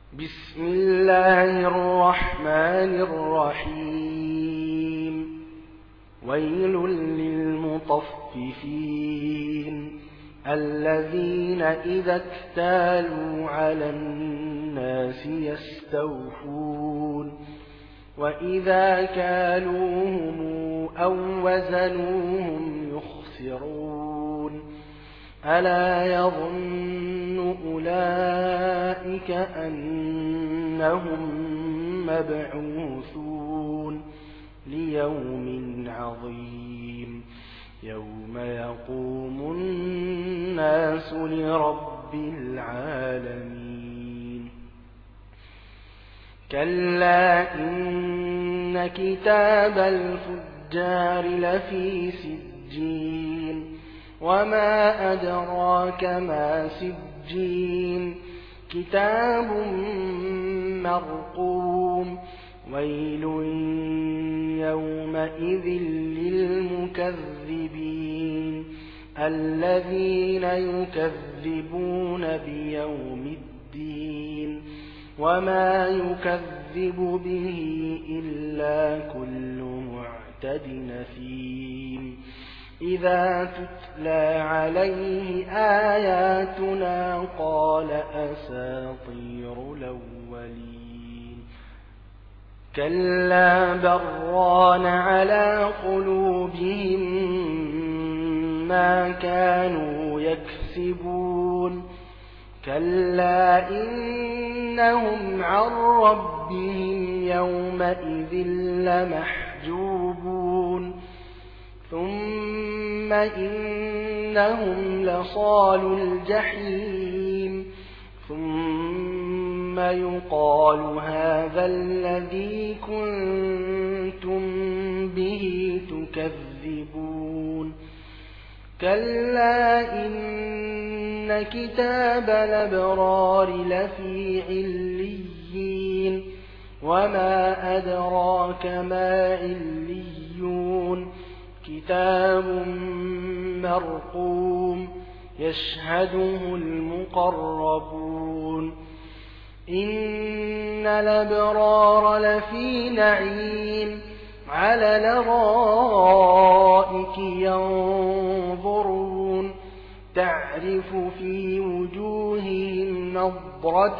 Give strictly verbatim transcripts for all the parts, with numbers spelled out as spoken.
بسم الله الرحمن الرحيم ويل للمطففين الذين إذا اكتالوا على الناس يستوفون وإذا كالوهم أو وزنوهم يخسرون ألا يظن أولئك أنهم مبعوثون ليوم عظيم يوم يقوم الناس لرب العالمين كلا إن كتاب الفجار لفي سجين وما أدراك ما سجين كتاب مرقوم ويل يومئذ للمكذبين الذين يكذبون بيوم الدين وما يكذب به إلا كل معتد أثيم إذا تتلى عليه آياتنا قال أساطير الأولين كلا بران على قلوبهم ما كانوا يكسبون كلا إنهم عن ربهم يومئذ لمحجوبون ثم إنهم لصالوا الجحيم ثم يقال هذا الذي كنتم به تكذبون كلا إن كتاب الأبرار لفي عليين وما أدراك ما عليون كتاب مرقوم يشهده المقربون إن الأبرار لفي نعيم على الأرائك ينظرون تعرف في وجوههم نضرة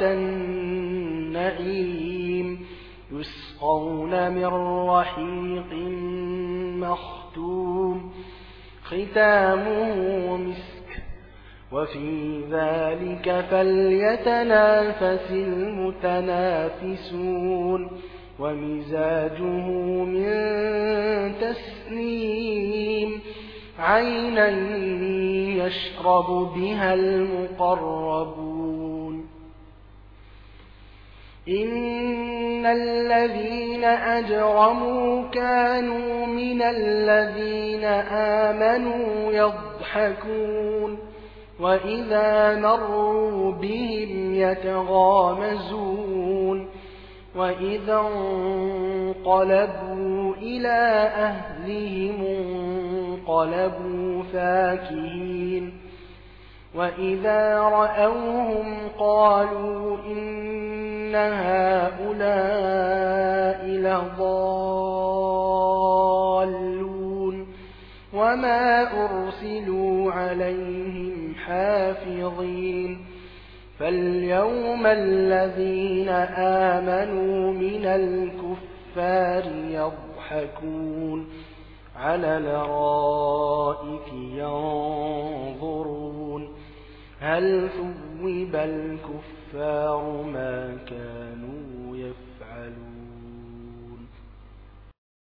النعيم يسقون من رحيق مختوم ختامه مسك وفي ذلك فليتنافس المتنافسون ومزاجه من تسنيم عينا يشرب بها المقربون إن الذين أجرموا كانوا من الذين آمنوا يضحكون وإذا مروا بهم يتغامزون وإذا انقلبوا إلى أهلهم انقلبوا فاكهين وإذا رأوهم قالوا إن هؤلاء لضالون وما أرسلوا عليهم حافظين فاليوم الذين آمنوا من الكفار يضحكون على الأرائك ينظرون هل ثوب الكفار ما كانوا يفعلون